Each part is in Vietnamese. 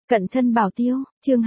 Cận thân bảo tiêu, chương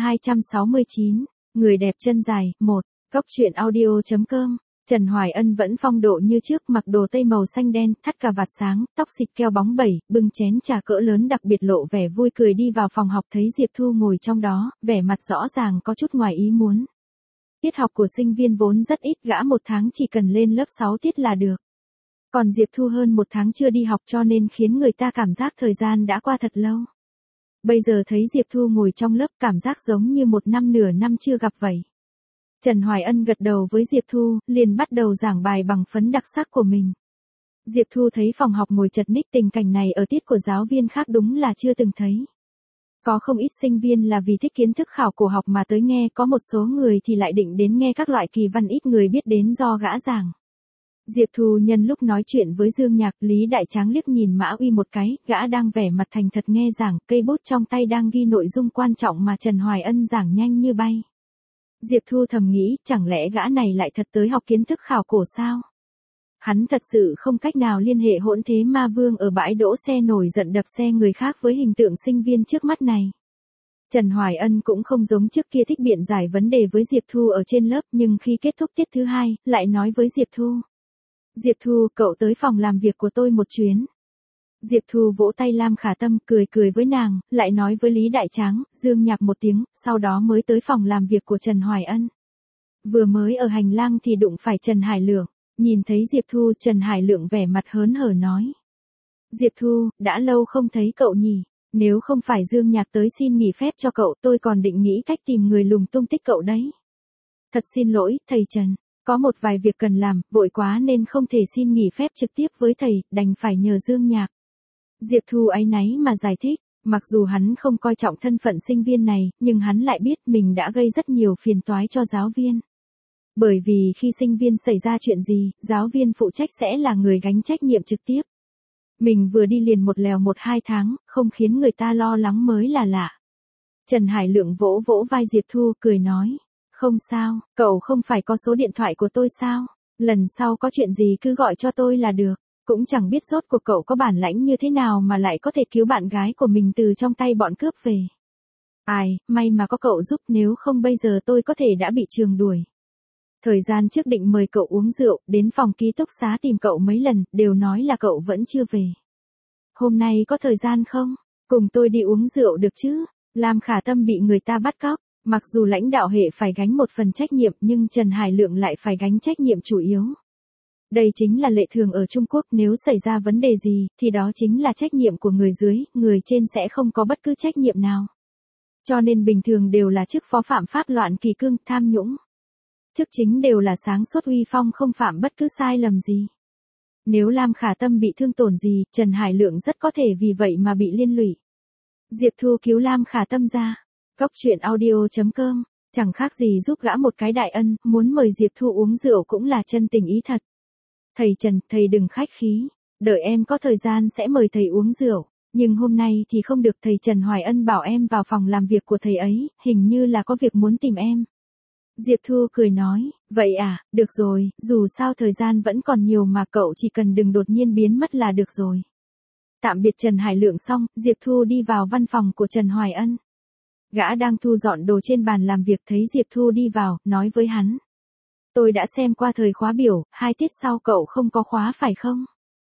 269, người đẹp chân dài, 1, Góc truyện audio.com. Trần Hoài Ân vẫn phong độ như trước, mặc đồ tây màu xanh đen, thắt cà vạt sáng, tóc xịt keo bóng bẩy, bưng chén trà cỡ lớn đặc biệt lộ vẻ vui cười đi vào phòng học, thấy Diệp Thu ngồi trong đó, vẻ mặt rõ ràng có chút ngoài ý muốn. Tiết học của sinh viên vốn rất ít, gã một tháng chỉ cần lên lớp 6 tiết là được. Còn Diệp Thu hơn một tháng chưa đi học cho nên khiến người ta cảm giác thời gian đã qua thật lâu. Bây giờ thấy Diệp Thu ngồi trong lớp, cảm giác giống như một năm nửa năm chưa gặp vậy. Trần Hoài Ân gật đầu với Diệp Thu, liền bắt đầu giảng bài bằng phấn đặc sắc của mình. Diệp Thu thấy phòng học ngồi chật ních, tình cảnh này ở tiết của giáo viên khác đúng là chưa từng thấy. Có không ít sinh viên là vì thích kiến thức khảo cổ học mà tới nghe, có một số người thì lại định đến nghe các loại kỳ văn ít người biết đến do gã giảng. Diệp Thu nhân lúc nói chuyện với Dương Nhạc, Lý Đại Tráng liếc nhìn Mã Uy một cái, gã đang vẻ mặt thành thật nghe giảng, cây bút trong tay đang ghi nội dung quan trọng mà Trần Hoài Ân giảng nhanh như bay. Diệp Thu thầm nghĩ, chẳng lẽ gã này lại thật tới học kiến thức khảo cổ sao? Hắn thật sự không cách nào liên hệ hỗn thế ma vương ở bãi đỗ xe nổi giận đập xe người khác với hình tượng sinh viên trước mắt này. Trần Hoài Ân cũng không giống trước kia thích biện giải vấn đề với Diệp Thu ở trên lớp, nhưng khi kết thúc tiết thứ hai, lại nói với Diệp Thu. Diệp Thu, cậu tới phòng làm việc của tôi một chuyến. Diệp Thu vỗ tay Lam Khả Tâm, cười với nàng, lại nói với Lý Đại Tráng, Dương Nhạc một tiếng, sau đó mới tới phòng làm việc của Trần Hoài Ân. Vừa mới ở hành lang thì đụng phải Trần Hải Lượng, nhìn thấy Diệp Thu, Trần Hải Lượng vẻ mặt hớn hở nói. Diệp Thu, đã lâu không thấy cậu nhỉ, nếu không phải Dương Nhạc tới xin nghỉ phép cho cậu, tôi còn định nghĩ cách tìm người lùng tung tích cậu đấy. Thật xin lỗi, thầy Trần. Có một vài việc cần làm, vội quá nên không thể xin nghỉ phép trực tiếp với thầy, đành phải nhờ Dương Nhạc. Diệp Thu áy náy mà giải thích, mặc dù hắn không coi trọng thân phận sinh viên này, nhưng hắn lại biết mình đã gây rất nhiều phiền toái cho giáo viên. Bởi vì khi sinh viên xảy ra chuyện gì, giáo viên phụ trách sẽ là người gánh trách nhiệm trực tiếp. Mình vừa đi liền một lèo 1-2 tháng, không khiến người ta lo lắng mới là lạ. Trần Hải Lượng vỗ vỗ vai Diệp Thu, cười nói. Không sao, cậu không phải có số điện thoại của tôi sao? Lần sau có chuyện gì cứ gọi cho tôi là được. Cũng chẳng biết rốt cuộc cậu có bản lãnh như thế nào mà lại có thể cứu bạn gái của mình từ trong tay bọn cướp về. Ai, may mà có cậu giúp, nếu không bây giờ tôi có thể đã bị trường đuổi. Thời gian trước định mời cậu uống rượu, đến phòng ký túc xá tìm cậu mấy lần, đều nói là cậu vẫn chưa về. Hôm nay có thời gian không? Cùng tôi đi uống rượu được chứ? Lam Khả Tâm bị người ta bắt cóc. Mặc dù lãnh đạo hệ phải gánh một phần trách nhiệm, nhưng Trần Hải Lượng lại phải gánh trách nhiệm chủ yếu. Đây chính là lệ thường ở Trung Quốc, nếu xảy ra vấn đề gì, thì đó chính là trách nhiệm của người dưới, người trên sẽ không có bất cứ trách nhiệm nào. Cho nên bình thường đều là chức phó phạm pháp loạn kỷ cương, tham nhũng. Chức chính đều là sáng suốt uy phong, không phạm bất cứ sai lầm gì. Nếu Lam Khả Tâm bị thương tổn gì, Trần Hải Lượng rất có thể vì vậy mà bị liên lụy. Diệp Thu cứu Lam Khả Tâm ra. Góc truyện audio.com, chẳng khác gì giúp gã một cái đại ân, muốn mời Diệp Thu uống rượu cũng là chân tình ý thật. Thầy Trần, thầy đừng khách khí, đợi em có thời gian sẽ mời thầy uống rượu, nhưng hôm nay thì không được, thầy Trần Hoài Ân bảo em vào phòng làm việc của thầy ấy, hình như là có việc muốn tìm em. Diệp Thu cười nói, vậy à, được rồi, dù sao thời gian vẫn còn nhiều mà cậu chỉ cần đừng đột nhiên biến mất là được rồi. Tạm biệt Trần Hải Lượng xong, Diệp Thu đi vào văn phòng của Trần Hoài Ân. Gã đang thu dọn đồ trên bàn làm việc, thấy Diệp Thu đi vào, nói với hắn. Tôi đã xem qua thời khóa biểu, 2 tiết sau cậu không có khóa phải không?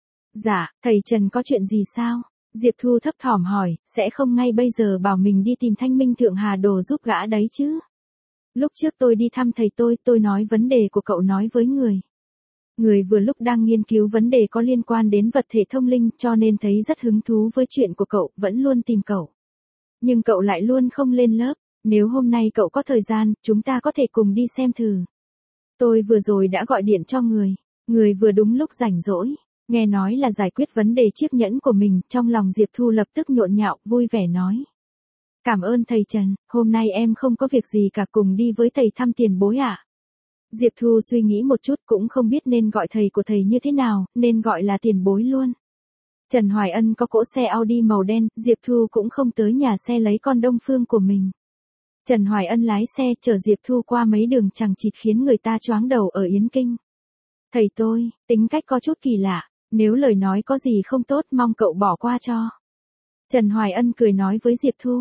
Dạ, thầy Trần có chuyện gì sao? Diệp Thu thấp thỏm hỏi, sẽ không ngay bây giờ bảo mình đi tìm Thanh Minh Thượng Hà Đồ giúp gã đấy chứ? Lúc trước tôi đi thăm thầy tôi nói vấn đề của cậu nói với người. Người vừa lúc đang nghiên cứu vấn đề có liên quan đến vật thể thông linh, cho nên thấy rất hứng thú với chuyện của cậu, vẫn luôn tìm cậu. Nhưng cậu lại luôn không lên lớp, nếu hôm nay cậu có thời gian, chúng ta có thể cùng đi xem thử. Tôi vừa rồi đã gọi điện cho người vừa đúng lúc rảnh rỗi, nghe nói là giải quyết vấn đề chiếc nhẫn của mình, trong lòng Diệp Thu lập tức nhộn nhạo, vui vẻ nói. Cảm ơn thầy Trần, hôm nay em không có việc gì cả, cùng đi với thầy thăm tiền bối ạ. Diệp Thu suy nghĩ một chút cũng không biết nên gọi thầy của thầy như thế nào, nên gọi là tiền bối luôn. Trần Hoài Ân có cỗ xe Audi màu đen, Diệp Thu cũng không tới nhà xe lấy con Đông Phương của mình. Trần Hoài Ân lái xe chở Diệp Thu qua mấy đường chằng chịt khiến người ta choáng đầu ở Yến Kinh. Thầy tôi, tính cách có chút kỳ lạ, nếu lời nói có gì không tốt mong cậu bỏ qua cho. Trần Hoài Ân cười nói với Diệp Thu,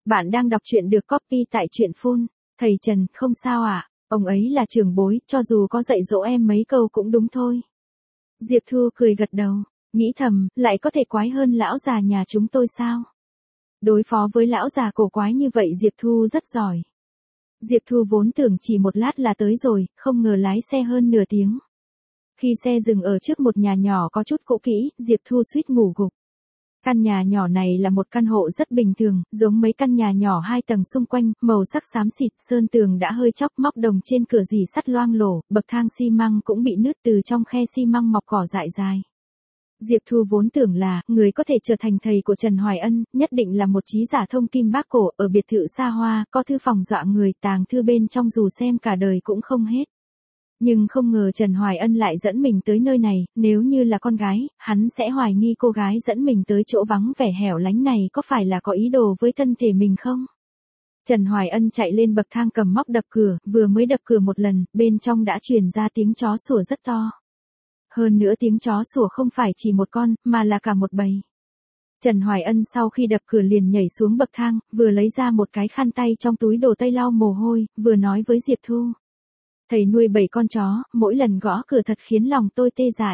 Bạn đang đọc truyện được copy tại truyện phun. Thầy Trần, không sao ạ, ông ấy là trưởng bối, cho dù có dạy dỗ em mấy câu cũng đúng thôi. Diệp Thu cười gật đầu, nghĩ thầm, lại có thể quái hơn lão già nhà chúng tôi sao? Đối phó với lão già cổ quái như vậy Diệp Thu rất giỏi. Diệp Thu vốn tưởng chỉ một lát là tới rồi, không ngờ lái xe hơn nửa tiếng. Khi xe dừng ở trước một nhà nhỏ có chút cũ kỹ, Diệp Thu suýt ngủ gục. Căn nhà nhỏ này là một căn hộ rất bình thường, giống mấy căn nhà nhỏ 2 tầng xung quanh, màu sắc xám xịt, sơn tường đã hơi chóc, móc đồng trên cửa rỉ sắt loang lổ, bậc thang xi măng cũng bị nứt, từ trong khe xi măng mọc cỏ dại dài. Diệp Thu vốn tưởng là, người có thể trở thành thầy của Trần Hoài Ân, nhất định là một trí giả thông kim bác cổ, ở biệt thự xa hoa, có thư phòng dọa người, tàng thư bên trong dù xem cả đời cũng không hết. Nhưng không ngờ Trần Hoài Ân lại dẫn mình tới nơi này, nếu như là con gái, hắn sẽ hoài nghi cô gái dẫn mình tới chỗ vắng vẻ hẻo lánh này có phải là có ý đồ với thân thể mình không? Trần Hoài Ân chạy lên bậc thang cầm móc đập cửa, vừa mới đập cửa một lần, bên trong đã truyền ra tiếng chó sủa rất to. Hơn nữa tiếng chó sủa không phải chỉ một con, mà là cả một bầy. Trần Hoài Ân sau khi đập cửa liền nhảy xuống bậc thang, vừa lấy ra một cái khăn tay trong túi đồ tây lau mồ hôi, vừa nói với Diệp Thu. Thầy nuôi 7 con chó, mỗi lần gõ cửa thật khiến lòng tôi tê dại.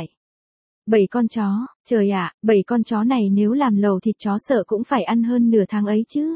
7 con chó, trời ạ, 7 con chó này nếu làm lẩu thịt chó sợ cũng phải ăn hơn nửa tháng ấy chứ.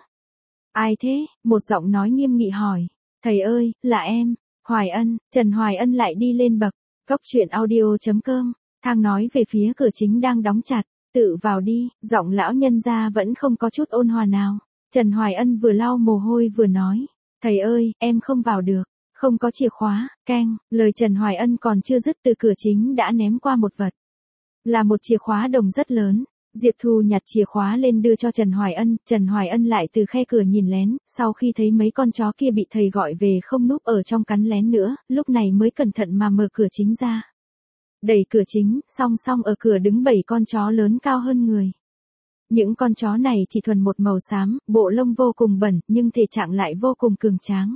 Ai thế? Một giọng nói nghiêm nghị hỏi. Thầy ơi, là em, Hoài Ân. Trần Hoài Ân lại đi lên bậc. Cốc truyện audio.com, thang nói về phía cửa chính đang đóng chặt. Tự vào đi, giọng lão nhân gia vẫn không có chút ôn hòa nào. Trần Hoài Ân vừa lau mồ hôi vừa nói. Thầy ơi, em không vào được. Không có chìa khóa, keng, lời Trần Hoài Ân còn chưa dứt từ cửa chính đã ném qua một vật. Là một chìa khóa đồng rất lớn. Diệp Thu nhặt chìa khóa lên đưa cho Trần Hoài Ân lại từ khe cửa nhìn lén, sau khi thấy mấy con chó kia bị thầy gọi về không núp ở trong cắn lén nữa, lúc này mới cẩn thận mà mở cửa chính ra. Đẩy cửa chính, song song ở cửa đứng 7 con chó lớn cao hơn người. Những con chó này chỉ thuần một màu xám, bộ lông vô cùng bẩn, nhưng thể trạng lại vô cùng cường tráng.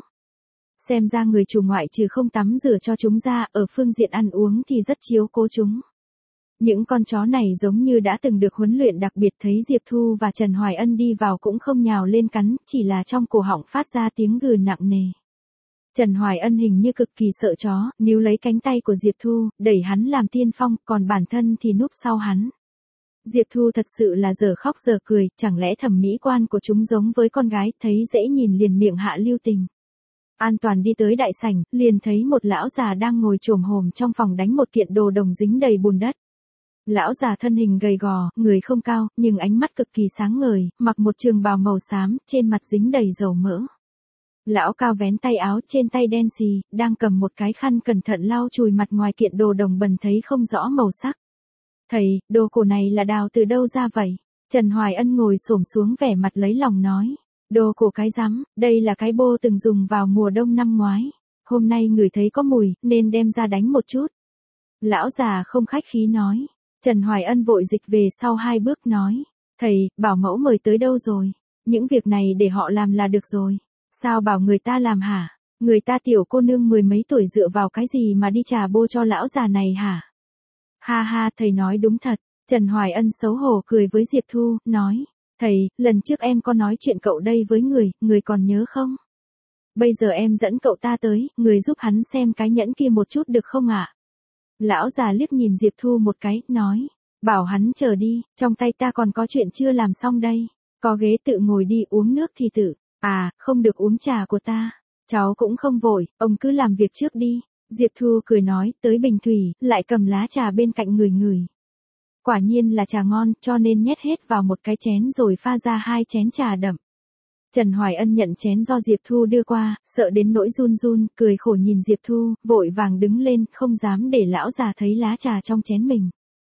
Xem ra người chủ ngoại trừ không tắm rửa cho chúng ra, ở phương diện ăn uống thì rất chiếu cố chúng. Những con chó này giống như đã từng được huấn luyện đặc biệt, thấy Diệp Thu và Trần Hoài Ân đi vào cũng không nhào lên cắn, chỉ là trong cổ họng phát ra tiếng gừ nặng nề. Trần Hoài Ân hình như cực kỳ sợ chó, níu lấy cánh tay của Diệp Thu, đẩy hắn làm tiên phong, còn bản thân thì núp sau hắn. Diệp Thu thật sự là giờ khóc giờ cười, chẳng lẽ thẩm mỹ quan của chúng giống với con gái, thấy dễ nhìn liền miệng hạ lưu tình. An toàn đi tới đại sảnh, liền thấy một lão già đang ngồi chồm hổm trong phòng đánh một kiện đồ đồng dính đầy bùn đất. Lão già thân hình gầy gò, người không cao, nhưng ánh mắt cực kỳ sáng ngời, mặc một trường bào màu xám, trên mặt dính đầy dầu mỡ. Lão cao vén tay áo, trên tay đen xì, đang cầm một cái khăn cẩn thận lau chùi mặt ngoài kiện đồ đồng bẩn thấy không rõ màu sắc. Thầy, đồ cổ này là đào từ đâu ra vậy? Trần Hoài Ân ngồi xổm xuống vẻ mặt lấy lòng nói. Đồ cổ cái rắm, đây là cái bô từng dùng vào mùa đông năm ngoái. Hôm nay người thấy có mùi, nên đem ra đánh một chút. Lão già không khách khí nói. Trần Hoài Ân vội dịch về sau 2 bước nói. Thầy, bảo mẫu mời tới đâu rồi? Những việc này để họ làm là được rồi. Sao bảo người ta làm hả? Người ta tiểu cô nương 10 mấy tuổi dựa vào cái gì mà đi trà bô cho lão già này hả? Ha ha, thầy nói đúng thật. Trần Hoài Ân xấu hổ cười với Diệp Thu, nói. Thầy, lần trước em có nói chuyện cậu đây với người còn nhớ không? Bây giờ em dẫn cậu ta tới, người giúp hắn xem cái nhẫn kia một chút được không ạ? Lão già liếc nhìn Diệp Thu một cái, nói. Bảo hắn chờ đi, trong tay ta còn có chuyện chưa làm xong đây. Có ghế tự ngồi đi, uống nước thì tự. À, không được uống trà của ta. Cháu cũng không vội, ông cứ làm việc trước đi. Diệp Thu cười nói, tới bình thủy, lại cầm lá trà bên cạnh người. Quả nhiên là trà ngon, cho nên nhét hết vào một cái chén rồi pha ra 2 chén trà đậm. Trần Hoài Ân nhận chén do Diệp Thu đưa qua, sợ đến nỗi run run, cười khổ nhìn Diệp Thu, vội vàng đứng lên, không dám để lão già thấy lá trà trong chén mình.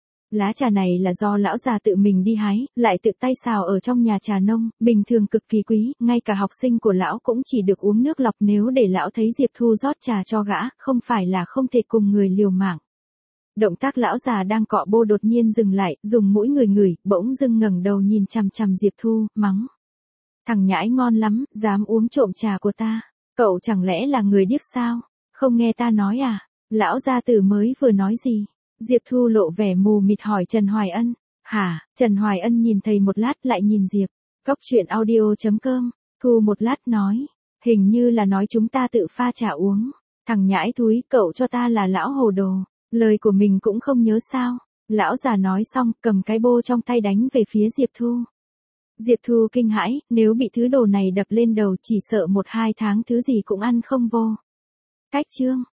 Lá trà này là do lão già tự mình đi hái, lại tự tay xào ở trong nhà trà nông, bình thường cực kỳ quý, ngay cả học sinh của lão cũng chỉ được uống nước lọc, nếu để lão thấy Diệp Thu rót trà cho gã, không phải là không thể cùng người liều mạng. Động tác lão già đang cọ bô đột nhiên dừng lại, dùng mũi ngửi, bỗng dưng ngẩng đầu nhìn chằm chằm Diệp Thu, mắng. Thằng nhãi ngon lắm, dám uống trộm trà của ta. Cậu chẳng lẽ là người điếc sao? Không nghe ta nói à? Lão gia tử mới vừa nói gì? Diệp Thu lộ vẻ mù mịt hỏi Trần Hoài Ân. Hả? Trần Hoài Ân nhìn thầy một lát lại nhìn Diệp. Cốc truyện audio.com Thu một lát nói, hình như là nói chúng ta tự pha trà uống. Thằng nhãi thúi, cậu cho ta là lão hồ đồ, lời của mình cũng không nhớ sao. Lão già nói xong, cầm cái bô trong tay đánh về phía Diệp Thu. Diệp Thu kinh hãi, nếu bị thứ đồ này đập lên đầu chỉ sợ 1-2 tháng thứ gì cũng ăn không vô. Cách chương